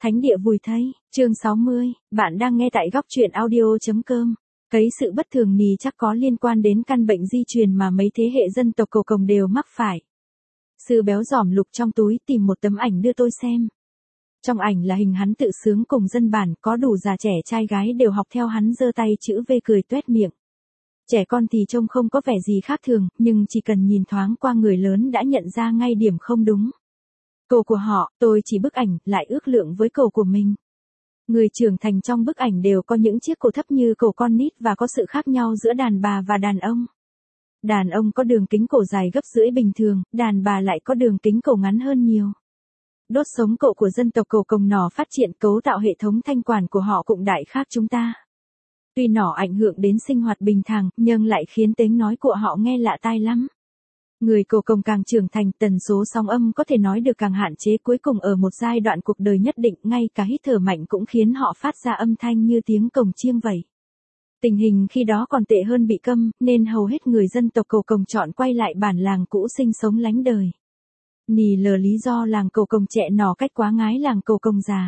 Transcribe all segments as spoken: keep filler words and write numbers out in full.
Thánh địa vùi thây, chương sáu mươi, bạn đang nghe tại góc truyện audio.com. Cấy sự bất thường nì chắc có liên quan đến căn bệnh di truyền mà mấy thế hệ dân tộc Cầu Cồng đều mắc phải. Sư béo giỏm lục trong túi tìm một tấm ảnh đưa tôi xem. Trong ảnh là hình hắn tự sướng cùng dân bản, có đủ già trẻ trai gái đều học theo hắn giơ tay chữ V cười tuét miệng. Trẻ con thì trông không có vẻ gì khác thường, nhưng chỉ cần nhìn thoáng qua người lớn đã nhận ra ngay điểm không đúng. Cổ của họ, tôi chỉ bức ảnh, lại ước lượng với cổ của mình. Người trưởng thành trong bức ảnh đều có những chiếc cổ thấp như cổ con nít và có sự khác nhau giữa đàn bà và đàn ông. Đàn ông có đường kính cổ dài gấp rưỡi bình thường, đàn bà lại có đường kính cổ ngắn hơn nhiều. Đốt sống cổ của dân tộc Cầu Cồng nỏ phát triển cấu tạo hệ thống thanh quản của họ cũng đại khác chúng ta. Tuy nỏ ảnh hưởng đến sinh hoạt bình thường, nhưng lại khiến tiếng nói của họ nghe lạ tai lắm. Người Cầu Cồng càng trưởng thành, tần số sóng âm có thể nói được càng hạn chế, cuối cùng ở một giai đoạn cuộc đời nhất định, ngay cả hít thở mạnh cũng khiến họ phát ra âm thanh như tiếng cồng chiêng vậy. Tình hình khi đó còn tệ hơn bị câm, nên hầu hết người dân tộc Cầu Cồng chọn quay lại bản làng cũ sinh sống lánh đời. Nì lờ lý do làng Cầu Cồng trẻ nỏ cách quá ngái làng Cầu Cồng già.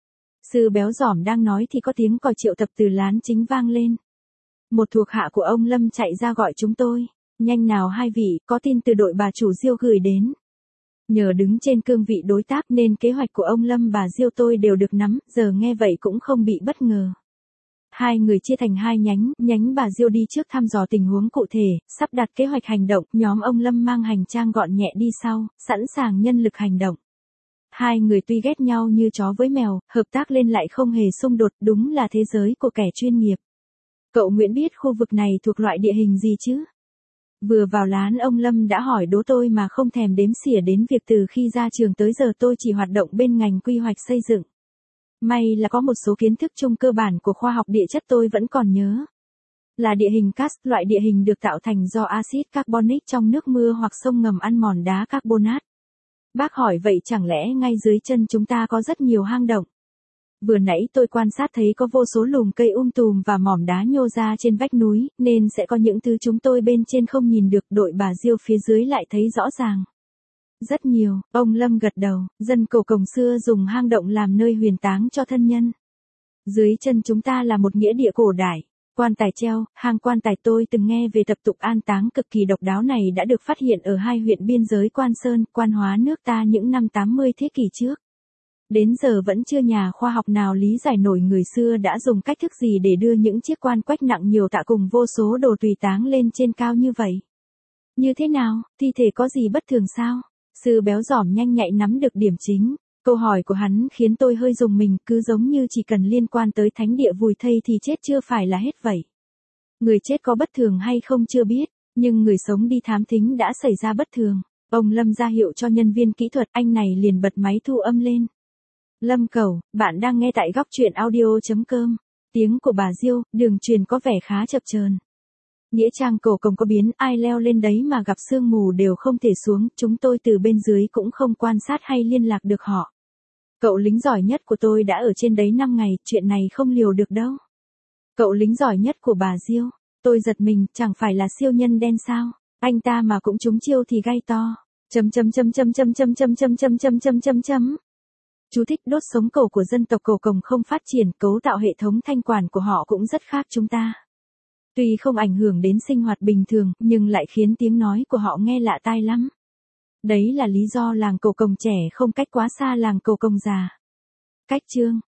Sư béo giỏm đang nói thì có tiếng còi triệu tập từ lán chính vang lên. Một thuộc hạ của ông Lâm chạy ra gọi chúng tôi. Nhanh nào hai vị, có tin từ đội bà chủ Diêu gửi đến. Nhờ đứng trên cương vị đối tác nên kế hoạch của ông Lâm bà Diêu tôi đều được nắm, giờ nghe vậy cũng không bị bất ngờ. Hai người chia thành hai nhánh, nhánh bà Diêu đi trước thăm dò tình huống cụ thể, sắp đặt kế hoạch hành động, nhóm ông Lâm mang hành trang gọn nhẹ đi sau, sẵn sàng nhân lực hành động. Hai người tuy ghét nhau như chó với mèo, hợp tác lên lại không hề xung đột, đúng là thế giới của kẻ chuyên nghiệp. Cậu Nguyễn biết khu vực này thuộc loại địa hình gì chứ? Vừa vào lán ông Lâm đã hỏi đố tôi mà không thèm đếm xỉa đến việc từ khi ra trường tới giờ tôi chỉ hoạt động bên ngành quy hoạch xây dựng. May là có một số kiến thức chung cơ bản của khoa học địa chất tôi vẫn còn nhớ. Là địa hình karst, loại địa hình được tạo thành do axit carbonic trong nước mưa hoặc sông ngầm ăn mòn đá carbonat. Bác hỏi vậy chẳng lẽ ngay dưới chân chúng ta có rất nhiều hang động? Vừa nãy tôi quan sát thấy có vô số lùm cây um tùm và mỏm đá nhô ra trên vách núi, nên sẽ có những thứ chúng tôi bên trên không nhìn được, đội bà Diêu phía dưới lại thấy rõ ràng. Rất nhiều, ông Lâm gật đầu, dân Cầu Cồng xưa dùng hang động làm nơi huyền táng cho thân nhân. Dưới chân chúng ta là một nghĩa địa cổ đại, quan tài treo, hang quan tài tôi từng nghe về tập tục an táng cực kỳ độc đáo này đã được phát hiện ở hai huyện biên giới Quan Sơn, Quan Hóa nước ta những năm tám mươi thế kỷ trước. Đến giờ vẫn chưa nhà khoa học nào lý giải nổi người xưa đã dùng cách thức gì để đưa những chiếc quan quách nặng nhiều tạ cùng vô số đồ tùy táng lên trên cao như vậy. Như thế nào, thi thể có gì bất thường sao? Sư béo giỏm nhanh nhạy nắm được điểm chính. Câu hỏi của hắn khiến tôi hơi rùng mình, cứ giống như chỉ cần liên quan tới thánh địa vùi thây thì chết chưa phải là hết vậy. Người chết có bất thường hay không chưa biết, nhưng người sống đi thám thính đã xảy ra bất thường. Ông Lâm ra hiệu cho nhân viên kỹ thuật, anh này liền bật máy thu âm lên. Lâm Cẩu, bạn đang nghe tại góc truyện audio.com. Tiếng của bà Diêu, đường truyền có vẻ khá chập chờn. Nghĩa trang Cầu Cồng có biến, ai leo lên đấy mà gặp sương mù đều không thể xuống, chúng tôi từ bên dưới cũng không quan sát hay liên lạc được họ. Cậu lính giỏi nhất của tôi đã ở trên đấy năm ngày, chuyện này không liều được đâu. Cậu lính giỏi nhất của bà Diêu, tôi giật mình, chẳng phải là siêu nhân đen sao? Anh ta mà cũng trúng chiêu thì gay to. Chấm chấm chấm chấm chấm chấm chấm chấm chấm chấm chấm chấm chấm. Chú thích: đốt sống cổ của dân tộc Cầu Cồng không phát triển, cấu tạo hệ thống thanh quản của họ cũng rất khác chúng ta. Tuy không ảnh hưởng đến sinh hoạt bình thường, nhưng lại khiến tiếng nói của họ nghe lạ tai lắm. Đấy là lý do làng Cầu Cồng trẻ không cách quá xa làng Cầu Cồng già. Cách chương,